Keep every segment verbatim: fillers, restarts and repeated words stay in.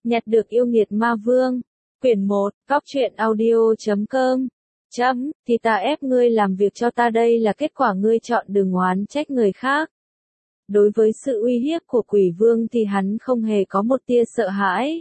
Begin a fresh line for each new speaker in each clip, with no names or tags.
Nhặt được yêu nghiệt ma vương. Quyển một, Cóc truyện audio chấm com. Chấm, thì ta ép ngươi làm việc cho ta, đây là kết quả, ngươi chọn đừng oán trách người khác. Đối với sự uy hiếp của quỷ vương thì hắn không hề có một tia sợ hãi.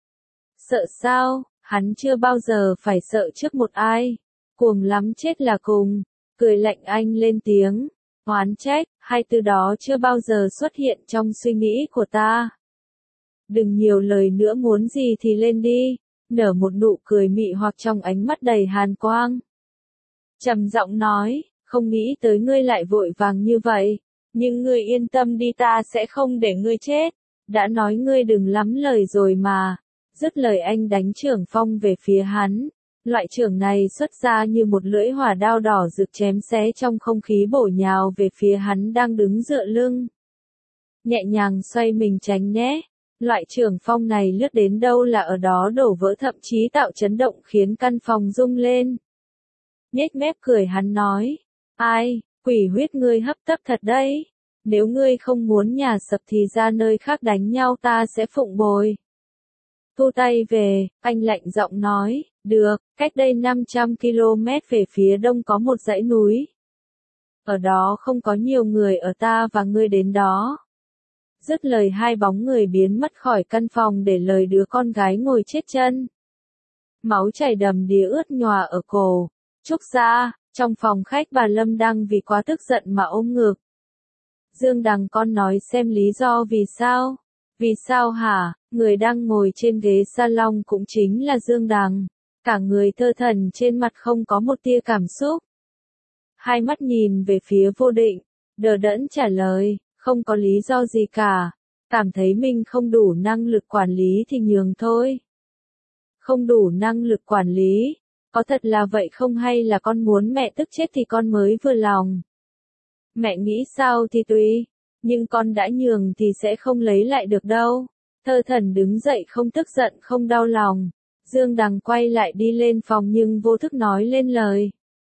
Sợ sao, hắn chưa bao giờ phải sợ trước một ai. Cuồng lắm chết là cùng. Cười lạnh anh lên tiếng. Oán trách, hai từ đó chưa bao giờ xuất hiện trong suy nghĩ của ta. Đừng nhiều lời nữa, muốn gì thì lên đi. Nở một nụ cười mị hoặc trong ánh mắt đầy hàn quang. Trầm giọng nói, không nghĩ tới ngươi lại vội vàng như vậy. Nhưng ngươi yên tâm đi, ta sẽ không để ngươi chết. Đã nói ngươi đừng lắm lời rồi mà. Dứt lời anh đánh chưởng phong về phía hắn. Loại chưởng này xuất ra như một lưỡi hỏa đao đỏ rực chém xé trong không khí, bổ nhào về phía hắn đang đứng dựa lưng. Nhẹ nhàng xoay mình tránh né. Loại chưởng phong này lướt đến đâu là ở đó đổ vỡ, thậm chí tạo chấn động khiến căn phòng rung lên. Nhếch mép cười hắn nói, ai, quỷ huyết ngươi hấp tấp thật đấy. Nếu ngươi không muốn nhà sập thì ra nơi khác đánh nhau, ta sẽ phụng bồi. Thu tay về, anh lạnh giọng nói, được, cách đây năm trăm ki lô mét về phía đông có một dãy núi. Ở đó không có nhiều người, ở ta và ngươi đến đó. Dứt lời hai bóng người biến mất khỏi căn phòng, để lời đứa con gái ngồi chết chân. Máu chảy đầm đìa ướt nhòa ở cổ. Trúc gia, trong phòng khách bà Lâm đang vì quá tức giận mà ôm ngực. Dương Đằng, con nói xem lý do vì sao? Vì sao hả? Người đang ngồi trên ghế salon cũng chính là Dương Đằng. Cả người thơ thẩn, trên mặt không có một tia cảm xúc. Hai mắt nhìn về phía Vô Định, đờ đẫn trả lời, không có lý do gì cả. Cảm thấy mình không đủ năng lực quản lý thì nhường thôi. Không đủ năng lực quản lý? Có thật là vậy không, hay là con muốn mẹ tức chết thì con mới vừa lòng? Mẹ nghĩ sao thì tùy, nhưng con đã nhường thì sẽ không lấy lại được đâu. Thơ Thần đứng dậy, không tức giận không đau lòng. Dương Đằng quay lại đi lên phòng nhưng vô thức nói lên lời.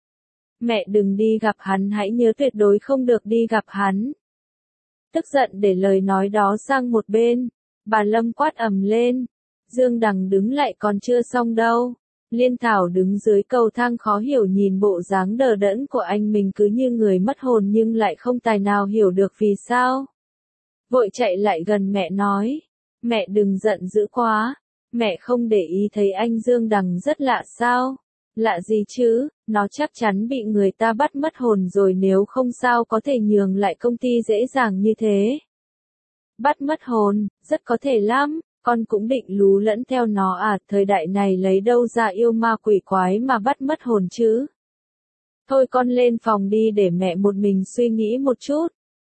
Mẹ đừng đi gặp hắn, hãy nhớ tuyệt đối không được đi gặp hắn. Tức giận để lời nói đó sang một bên, bà Lâm quát ầm lên. Dương Đằng đứng lại, còn chưa xong đâu. Liên Thảo đứng dưới cầu thang khó hiểu nhìn bộ dáng đờ đẫn của anh mình, cứ như người mất hồn nhưng lại không tài nào hiểu được vì sao. Vội chạy lại gần mẹ nói, mẹ đừng giận dữ quá, mẹ không để ý thấy anh Dương Đằng rất lạ sao? Lạ gì chứ, nó chắc chắn bị người ta bắt mất hồn rồi, nếu không sao có thể nhường lại công ty dễ dàng như thế. Bắt mất hồn, rất có thể lắm. Con cũng định lú lẫn theo nó à, thời đại này lấy đâu ra yêu ma quỷ quái mà bắt mất hồn chứ? Thôi con lên phòng đi để mẹ một mình suy nghĩ một chút.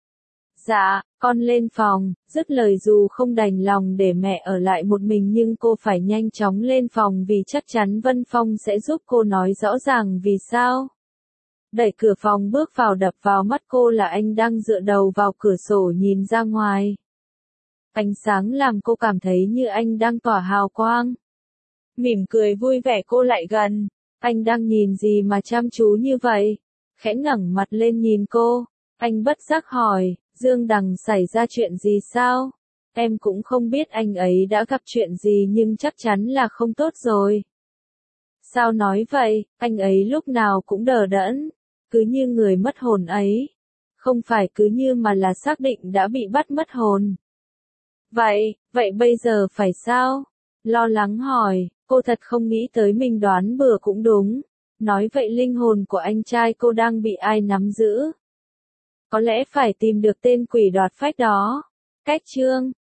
Dạ, con lên phòng. Dứt lời dù không đành lòng để mẹ ở lại một mình nhưng cô phải nhanh chóng lên phòng vì chắc chắn Vân Phong sẽ giúp cô nói rõ ràng vì sao. Đẩy cửa phòng bước vào, đập vào mắt cô là anh đang dựa đầu vào cửa sổ nhìn ra ngoài. Ánh sáng làm cô cảm thấy như anh đang tỏa hào quang. Mỉm cười vui vẻ cô lại gần. Anh đang nhìn gì mà chăm chú như vậy? Khẽ ngẩng mặt lên nhìn cô. Anh bất giác hỏi, Dương Đằng xảy ra chuyện gì sao? Em cũng không biết anh ấy đã gặp chuyện gì nhưng chắc chắn là không tốt rồi. Sao nói vậy? Anh ấy lúc nào cũng đờ đẫn. Cứ như người mất hồn ấy. Không phải cứ như mà là xác định đã bị bắt mất hồn. Vậy, vậy bây giờ phải sao? Lo lắng hỏi, cô thật không nghĩ tới mình đoán bừa cũng đúng. Nói vậy linh hồn của anh trai cô đang bị ai nắm giữ? Có lẽ phải tìm được tên quỷ đoạt phách đó. Cách chương